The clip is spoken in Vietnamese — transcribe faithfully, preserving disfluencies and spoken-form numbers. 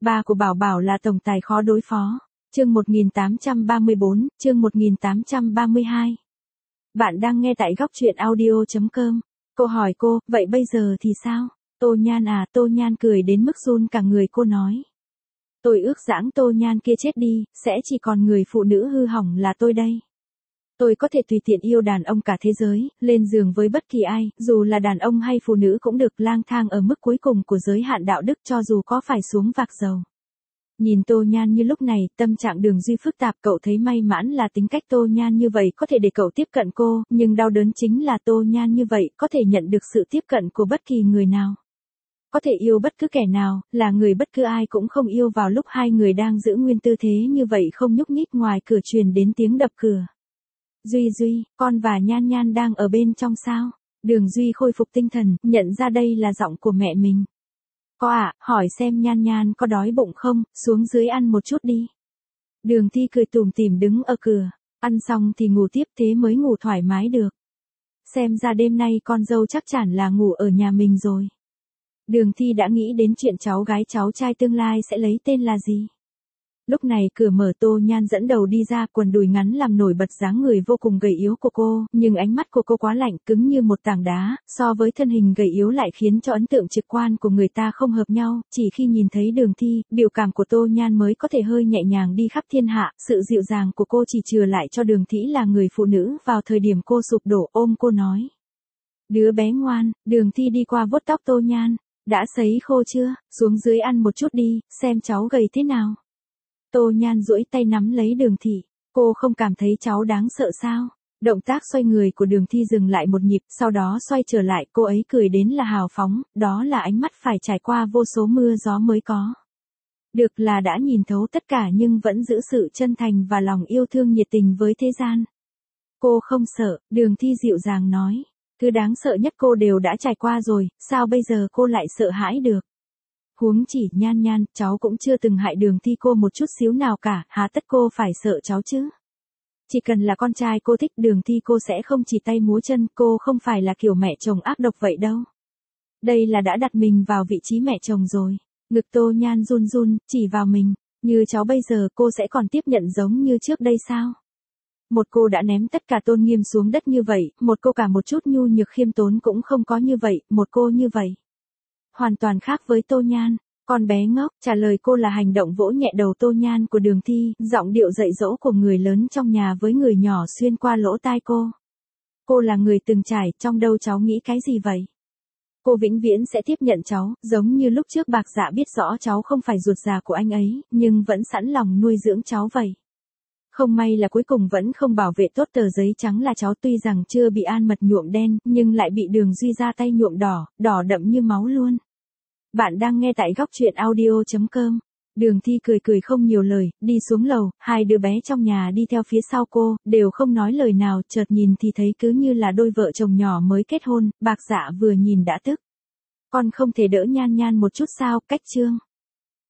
Ba của Bảo Bảo là tổng tài khó đối phó. Chương một nghìn tám trăm ba mươi bốn, chương một nghìn tám trăm ba mươi hai. Bạn đang nghe tại góc truyện audio chấm com. Cô hỏi cô, vậy bây giờ thì sao? Tô Nhan à, Tô Nhan cười đến mức run cả người, cô nói. Tôi ước giãng Tô Nhan kia chết đi, sẽ chỉ còn người phụ nữ hư hỏng là tôi đây. Tôi có thể tùy tiện yêu đàn ông cả thế giới, lên giường với bất kỳ ai, dù là đàn ông hay phụ nữ cũng được, lang thang ở mức cuối cùng của giới hạn đạo đức cho dù có phải xuống vạc dầu. Nhìn Tô Nhan như lúc này, tâm trạng Đường Duy phức tạp, cậu thấy may mắn là tính cách Tô Nhan như vậy có thể để cậu tiếp cận cô, nhưng đau đớn chính là Tô Nhan như vậy có thể nhận được sự tiếp cận của bất kỳ người nào. Có thể yêu bất cứ kẻ nào, là người bất cứ ai cũng không yêu vào lúc hai người đang giữ nguyên tư thế như vậy không nhúc nhích. Ngoài cửa truyền đến tiếng đập cửa. Duy Duy, con và Nhan Nhan đang ở bên trong sao? Đường Duy khôi phục tinh thần, nhận ra đây là giọng của mẹ mình. Có ạ, à, hỏi xem Nhan Nhan có đói bụng không, xuống dưới ăn một chút đi. Đường Thi cười tủm tỉm đứng ở cửa, ăn xong thì ngủ tiếp, thế mới ngủ thoải mái được. Xem ra đêm nay con dâu chắc chắn là ngủ ở nhà mình rồi. Đường Thi đã nghĩ đến chuyện cháu gái cháu trai tương lai sẽ lấy tên là gì. Lúc này cửa mở, Tô Nhan dẫn đầu đi ra, quần đùi ngắn làm nổi bật dáng người vô cùng gầy yếu của cô, nhưng ánh mắt của cô quá lạnh, cứng như một tảng đá, so với thân hình gầy yếu lại khiến cho ấn tượng trực quan của người ta không hợp nhau. Chỉ khi nhìn thấy Đường Thi, biểu cảm của Tô Nhan mới có thể hơi nhẹ nhàng đi khắp thiên hạ, sự dịu dàng của cô chỉ chừa lại cho Đường Thi là người phụ nữ vào thời điểm cô sụp đổ, ôm cô nói. Đứa bé ngoan. Đường Thi đi qua vuốt tóc Tô Nhan, đã sấy khô chưa, xuống dưới ăn một chút đi, xem cháu gầy thế nào. Tô Nhan duỗi tay nắm lấy Đường Thị, cô không cảm thấy cháu đáng sợ sao? Động tác xoay người của Đường Thi dừng lại một nhịp, sau đó xoay trở lại, cô ấy cười đến là hào phóng, đó là ánh mắt phải trải qua vô số mưa gió mới có. Được là đã nhìn thấu tất cả nhưng vẫn giữ sự chân thành và lòng yêu thương nhiệt tình với thế gian. Cô không sợ, Đường Thi dịu dàng nói, thứ đáng sợ nhất cô đều đã trải qua rồi, sao bây giờ cô lại sợ hãi được? Huống chỉ Nhan Nhan, cháu cũng chưa từng hại Đường Thi cô một chút xíu nào cả, há tất cô phải sợ cháu chứ? Chỉ cần là con trai cô thích Đường Thi cô sẽ không chỉ tay múa chân, cô không phải là kiểu mẹ chồng ác độc vậy đâu. Đây là đã đặt mình vào vị trí mẹ chồng rồi. Ngực Tô Nhan run run, chỉ vào mình, như cháu bây giờ cô sẽ còn tiếp nhận giống như trước đây sao? Một cô đã ném tất cả tôn nghiêm xuống đất như vậy, một cô cả một chút nhu nhược khiêm tốn cũng không có như vậy, một cô như vậy. Hoàn toàn khác với Tô Nhan. Con bé ngốc, trả lời cô là hành động vỗ nhẹ đầu Tô Nhan của Đường Thi, giọng điệu dạy dỗ của người lớn trong nhà với người nhỏ xuyên qua lỗ tai cô. Cô là người từng trải, trong đầu cháu nghĩ cái gì vậy? Cô vĩnh viễn sẽ tiếp nhận cháu, giống như lúc trước Bạc Dạ biết rõ cháu không phải ruột già của anh ấy, nhưng vẫn sẵn lòng nuôi dưỡng cháu vậy. Không may là cuối cùng vẫn không bảo vệ tốt tờ giấy trắng là cháu, tuy rằng chưa bị An Mật nhuộm đen, nhưng lại bị Đường Duy ra tay nhuộm đỏ, đỏ đậm như máu luôn. Bạn đang nghe tại góc truyện audio chấm com. Đường Thi cười cười không nhiều lời, đi xuống lầu, hai đứa bé trong nhà đi theo phía sau cô, đều không nói lời nào, chợt nhìn thì thấy cứ như là đôi vợ chồng nhỏ mới kết hôn. Bạc Dạ vừa nhìn đã tức. Con không thể đỡ Nhan Nhan một chút sao, cách trương.